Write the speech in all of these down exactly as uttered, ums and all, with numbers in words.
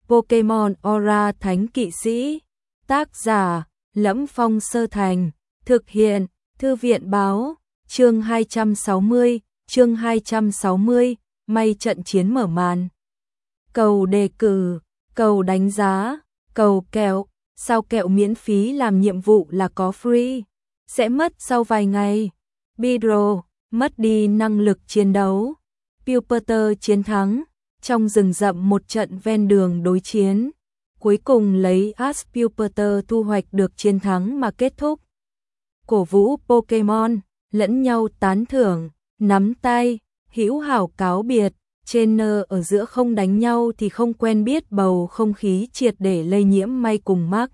Pokemon Aura Thánh Kỵ Sĩ. Tác giả: Lẫm Phong Sơ Thành. Thực hiện: Thư viện báo. Chương hai trăm sáu mươi, chương hai trăm sáu mươi, may trận chiến mở màn. Cầu đề cử, cầu đánh giá, cầu kẹo, sao kẹo miễn phí làm nhiệm vụ là có free, sẽ mất sau vài ngày. Bidro, mất đi năng lực chiến đấu. Pupitter chiến thắng, trong rừng rậm một trận ven đường đối chiến. Cuối cùng lấy Ash Pupitter thu hoạch được chiến thắng mà kết thúc. Cổ vũ Pokemon, lẫn nhau tán thưởng, nắm tay, hữu hảo cáo biệt. Trainer ở giữa không đánh nhau thì không quen biết, bầu không khí triệt để lây nhiễm May cùng Mark.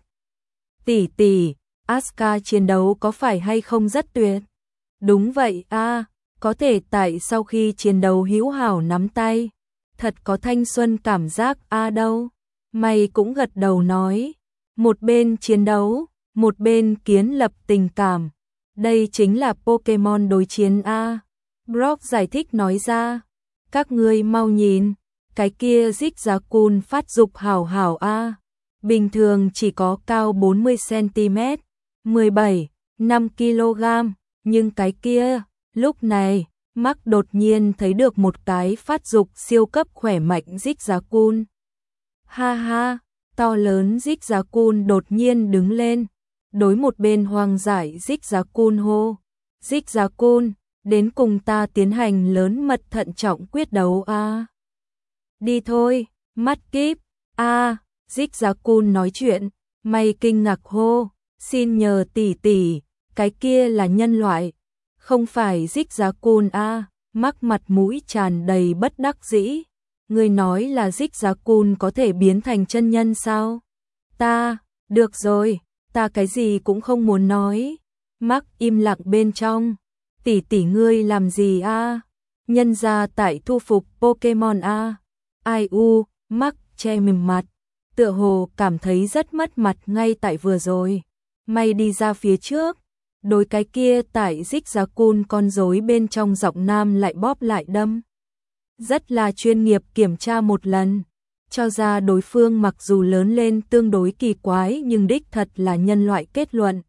Tỷ tỷ, Asuka chiến đấu có phải hay không rất tuyệt? Đúng vậy a, à, có thể tại sau khi chiến đấu hữu hảo nắm tay, thật có thanh xuân cảm giác a à đâu. May cũng gật đầu nói, một bên chiến đấu, một bên kiến lập tình cảm. Đây chính là Pokemon đối chiến a. À. Brock giải thích nói ra, các ngươi mau nhìn, cái kia Zigzagoon phát dục hảo hảo a. À. Bình thường chỉ có cao bốn mươi xăng-ti-mét, mười bảy, năm ki lô gam, nhưng cái kia, lúc này, Mark đột nhiên thấy được một cái phát dục siêu cấp khỏe mạnh Zigzagoon. Ha ha, to lớn Zigzagoon đột nhiên đứng lên, đối một bên hoang dại Zigzagoon hô, Zigzagoon, đến cùng ta tiến hành lớn mật thận trọng quyết đấu a. À. Đi thôi, mắt kíp, a, à, Zigzagoon nói chuyện, May kinh ngạc hô, xin nhờ tỷ tỷ, cái kia là nhân loại, không phải Zigzagoon a. À. Mắc mặt mũi tràn đầy bất đắc dĩ, người nói là Zigzagoon có thể biến thành chân nhân sao? Ta, được rồi, ta cái gì cũng không muốn nói. Mark im lặng bên trong. Tỷ tỷ ngươi làm gì a? À? Nhân ra tại thu phục Pokemon a. À? Ai u, Mark che mềm mặt, tựa hồ cảm thấy rất mất mặt ngay tại vừa rồi. May đi ra phía trước, đối cái kia tại Zigzagoon con rối bên trong giọng nam lại bóp lại đâm. Rất là chuyên nghiệp kiểm tra một lần, cho ra đối phương mặc dù lớn lên tương đối kỳ quái nhưng đích thật là nhân loại kết luận.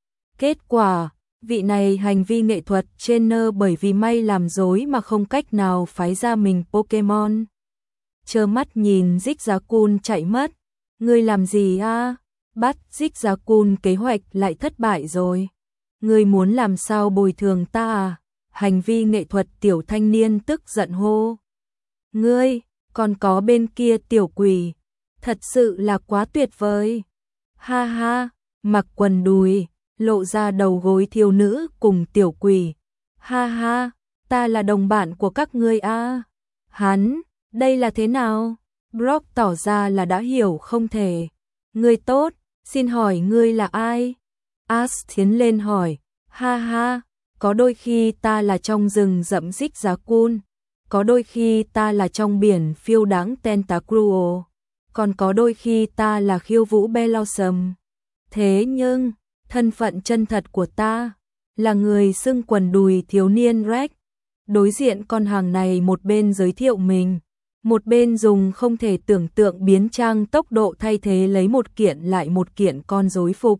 Kết quả, vị này hành vi nghệ thuật trainer bởi vì May làm dối mà không cách nào phái ra mình Pokemon. Trơ mắt nhìn Zigzagoon chạy mất, ngươi làm gì a? À? Bắt Zigzagoon kế hoạch lại thất bại rồi. Ngươi muốn làm sao bồi thường ta à? Hành vi nghệ thuật tiểu thanh niên tức giận hô. Ngươi, còn có bên kia tiểu quỷ, thật sự là quá tuyệt vời. Ha ha, mặc quần đùi, lộ ra đầu gối thiếu nữ cùng tiểu quỷ. Ha ha, ta là đồng bạn của các ngươi a. À. Hắn, đây là thế nào? Brock tỏ ra là đã hiểu không thể. Ngươi tốt, xin hỏi ngươi là ai? Ash tiến lên hỏi. Ha ha, có đôi khi ta là trong rừng rậm Zigzagoon, có đôi khi ta là trong biển phiêu đáng Tentacruel, còn có đôi khi ta là khiêu vũ Bellossom. Thế nhưng, thân phận chân thật của ta là người xưng quần đùi thiếu niên Rex. Đối diện con hàng này một bên giới thiệu mình, một bên dùng không thể tưởng tượng biến trang tốc độ thay thế lấy một kiện lại một kiện con rối phục.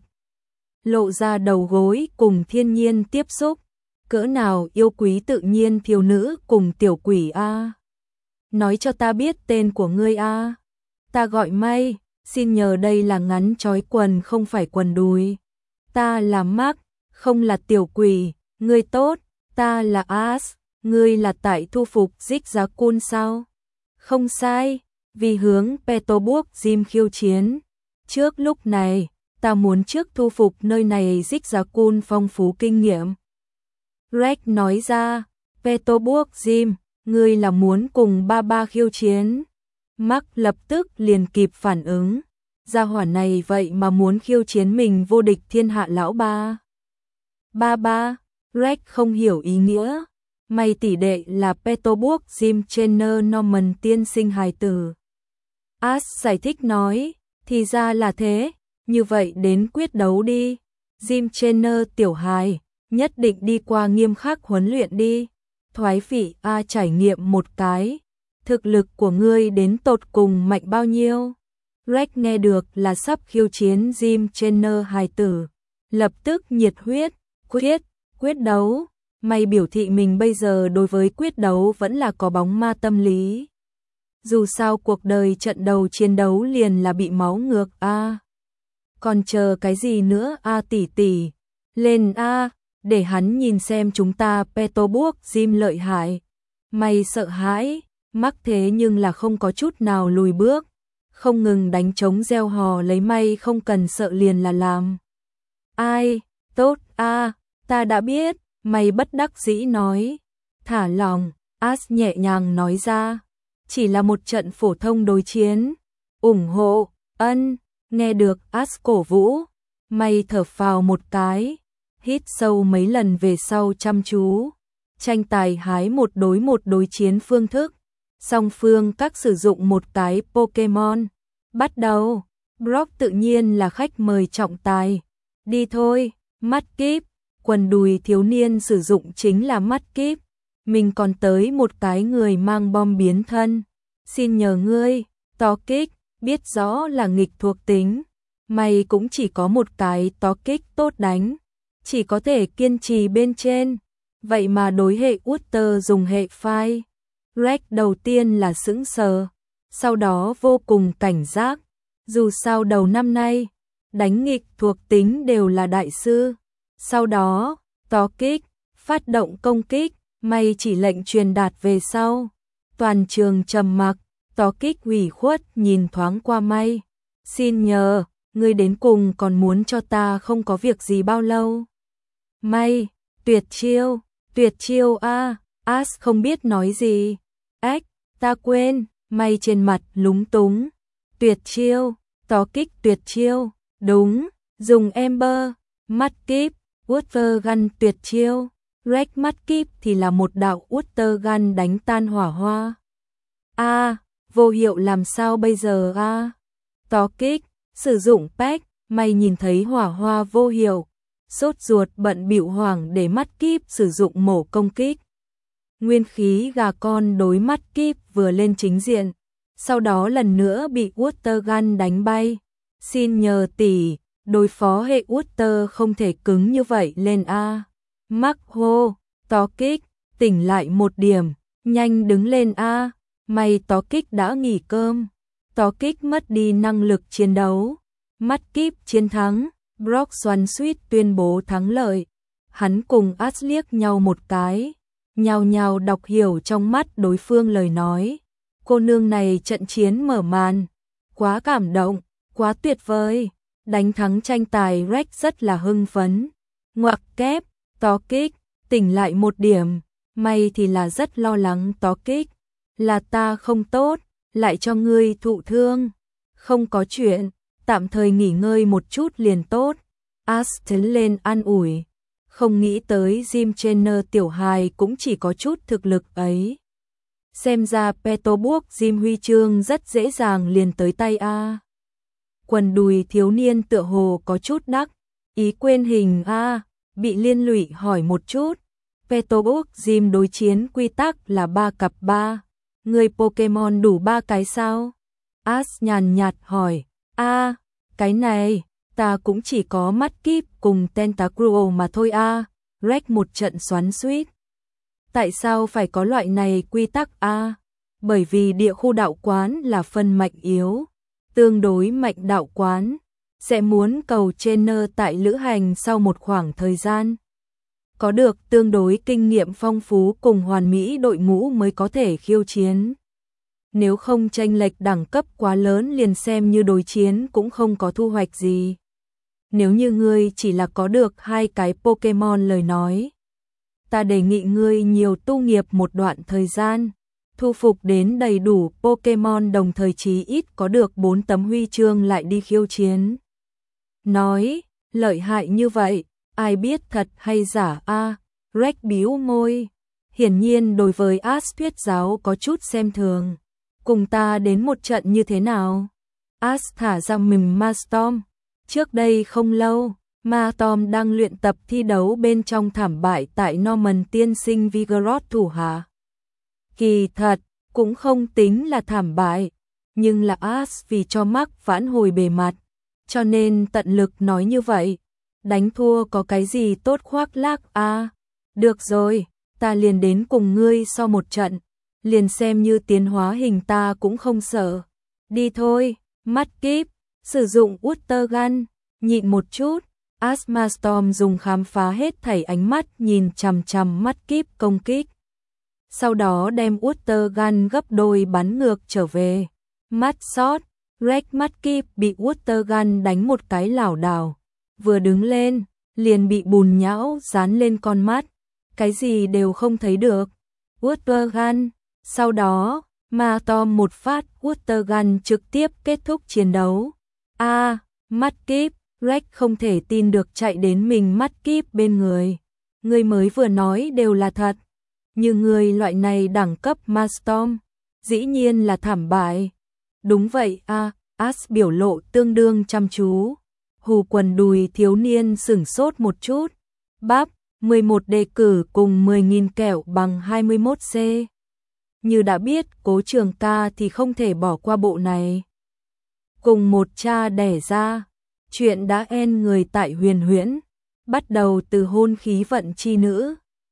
Lộ ra đầu gối cùng thiên nhiên tiếp xúc, cỡ nào yêu quý tự nhiên thiếu nữ cùng tiểu quỷ a. À. Nói cho ta biết tên của ngươi a. À. Ta gọi May, xin nhờ đây là ngắn trói quần không phải quần đùi. Ta là Mark, không là tiểu quỷ, ngươi tốt, ta là Ash, ngươi là tại thu phục Zigzagoon sao? Không sai, vì hướng Petalburg Gym khiêu chiến. Trước lúc này, ta muốn trước thu phục nơi này Zigzagoon phong phú kinh nghiệm. Rex nói ra, Petalburg Gym, ngươi là muốn cùng ba ba khiêu chiến. Mark lập tức liền kịp phản ứng. Gia hỏa này vậy mà muốn khiêu chiến mình vô địch thiên hạ lão ba. Ba ba, Rex không hiểu ý nghĩa. May tỷ đệ là Petalburg Gym trainer Norman tiên sinh hài tử. Ash giải thích nói, thì ra là thế, như vậy đến quyết đấu đi. Gym trainer tiểu hài, nhất định đi qua nghiêm khắc huấn luyện đi. Thoái phỉ a trải nghiệm một cái. Thực lực của ngươi đến tột cùng mạnh bao nhiêu? Rex nghe được là sắp khiêu chiến Jim Trainer hài tử, lập tức nhiệt huyết, quyết, quyết đấu. May biểu thị mình bây giờ đối với quyết đấu vẫn là có bóng ma tâm lý. Dù sao cuộc đời trận đầu chiến đấu liền là bị máu ngược a. À. Còn chờ cái gì nữa a à, tỷ tỷ, lên a, à, để hắn nhìn xem chúng ta Petersburg Gym lợi hại. May sợ hãi, mắc thế nhưng là không có chút nào lùi bước, không ngừng đánh trống reo hò lấy may không cần sợ liền là làm. Ai, tốt a, à, ta đã biết, may bất đắc dĩ nói. Thả lòng, As nhẹ nhàng nói ra, chỉ là một trận phổ thông đối chiến. Ủng hộ, ân, nghe được As cổ vũ, may thở phào một cái, hít sâu mấy lần về sau chăm chú. Tranh tài hái một đối một đối chiến phương thức, song phương các sử dụng một cái Pokemon. Bắt đầu, Brock tự nhiên là khách mời trọng tài. Đi thôi, mắt kíp, quần đùi thiếu niên sử dụng chính là mắt kíp. Mình còn tới một cái người mang bom biến thân. Xin nhờ ngươi, to kích, biết rõ là nghịch thuộc tính. Mày cũng chỉ có một cái to kích tốt đánh, chỉ có thể kiên trì bên trên. Vậy mà đối hệ Water dùng hệ Fire. Rex đầu tiên là sững sờ, sau đó vô cùng cảnh giác. Dù sao đầu năm nay, đánh nghịch thuộc tính đều là đại sư. Sau đó, to kích, phát động công kích, may chỉ lệnh truyền đạt về sau. Toàn trường trầm mặc, to kích ủy khuất nhìn thoáng qua may. Xin nhờ, ngươi đến cùng còn muốn cho ta không có việc gì bao lâu. May, tuyệt chiêu, tuyệt chiêu a, à, As không biết nói gì. Ách, ta quên, may trên mặt lúng túng. Tuyệt chiêu, to kích tuyệt chiêu, đúng, dùng Ember, mắt kíp, Water Gun tuyệt chiêu. Rex mắt kíp thì là một đạo Water Gun đánh tan hỏa hoa. A, à, vô hiệu làm sao bây giờ a? À? To kích, sử dụng pack, may nhìn thấy hỏa hoa vô hiệu, sốt ruột bận bịu hoảng để mắt kíp sử dụng mổ công kích. Nguyên khí gà con đối mắt kíp vừa lên chính diện, sau đó lần nữa bị Water Gun đánh bay. Xin nhờ tỷ, đối phó hệ Water không thể cứng như vậy lên a. Mắc hô, to kích, tỉnh lại một điểm, nhanh đứng lên a. May to kích đã nghỉ cơm, to kích mất đi năng lực chiến đấu. Mắt kíp chiến thắng, Brock xoắn suýt tuyên bố thắng lợi. Hắn cùng As liếc nhau một cái, nhao nhao đọc hiểu trong mắt đối phương lời nói. Cô nương này trận chiến mở màn, quá cảm động, quá tuyệt vời. Đánh thắng tranh tài Rex rất là hưng phấn. Ngoặc kép, to kích, tỉnh lại một điểm, may thì là rất lo lắng to kích. Là ta không tốt, lại cho ngươi thụ thương. Không có chuyện, tạm thời nghỉ ngơi một chút liền tốt. As tiến lên an ủi, không nghĩ tới Jim Trainer tiểu hài cũng chỉ có chút thực lực ấy. Xem ra Petersburg Gym huy chương rất dễ dàng liền tới tay a. Quần đùi thiếu niên tựa hồ có chút đắc ý quên hình a, bị liên lụy hỏi một chút. Petersburg Gym đối chiến quy tắc là ba cặp ba, người Pokemon đủ ba cái sao? As nhàn nhạt hỏi. A, cái này, ta cũng chỉ có mắt kíp cùng Tentacruel mà thôi a. À. Rex một trận xoắn xuýt. Tại sao phải có loại này quy tắc a? À? Bởi vì địa khu đạo quán là phân mạnh yếu, tương đối mạnh đạo quán sẽ muốn cầu trainer tại lữ hành sau một khoảng thời gian, có được tương đối kinh nghiệm phong phú cùng hoàn mỹ đội ngũ mới có thể khiêu chiến. Nếu không chênh lệch đẳng cấp quá lớn liền xem như đối chiến cũng không có thu hoạch gì. Nếu như ngươi chỉ là có được hai cái Pokemon lời nói, ta đề nghị ngươi nhiều tu nghiệp một đoạn thời gian, thu phục đến đầy đủ Pokemon đồng thời chí ít có được bốn tấm huy chương lại đi khiêu chiến. Nói, lợi hại như vậy, ai biết thật hay giả a? À, Rex bĩu môi, hiển nhiên đối với As thuyết giáo có chút xem thường. Cùng ta đến một trận như thế nào? As thả ra mình Mastorm. Trước đây không lâu, Mastorm đang luyện tập thi đấu bên trong thảm bại tại Norman tiên sinh Vigoroth thủ hạ. Kỳ thật, cũng không tính là thảm bại. nhưng là As vì cho Mark vãn hồi bề mặt, cho nên tận lực nói như vậy. Đánh thua có cái gì tốt khoác lác à? Được rồi, ta liền đến cùng ngươi so một trận, liền xem như tiến hóa hình ta cũng không sợ. Đi thôi, mắt kíp, sử dụng Water Gun, nhịn một chút. Asma Storm dùng khám phá hết thảy ánh mắt nhìn chằm chằm mắt kíp công kích. Sau đó đem Water Gun gấp đôi bắn ngược trở về. Mắt sót, Rex mắt kíp bị Water Gun đánh một cái lảo đảo. Vừa đứng lên, liền bị bùn nhão dán lên con mắt. Cái gì đều không thấy được. Water Gun, sau đó, Ma Tom một phát Water Gun trực tiếp kết thúc chiến đấu. A, à, mắt kíp, Rex không thể tin được chạy đến mình mắt kíp bên người. Người mới vừa nói đều là thật. Như người loại này đẳng cấp Ma Storm, dĩ nhiên là thảm bại. Đúng vậy a, à, As biểu lộ tương đương chăm chú. Hù quần đùi thiếu niên sửng sốt một chút. Bắp, mười một đề cử cùng mười nghìn kẹo bằng hai mươi mốt C. Như đã biết Cố Trường Ca thì không thể bỏ qua bộ này. Cùng một cha đẻ ra, chuyện đã end người tại Huyền Huyễn, bắt đầu từ hôn khí vận chi nữ.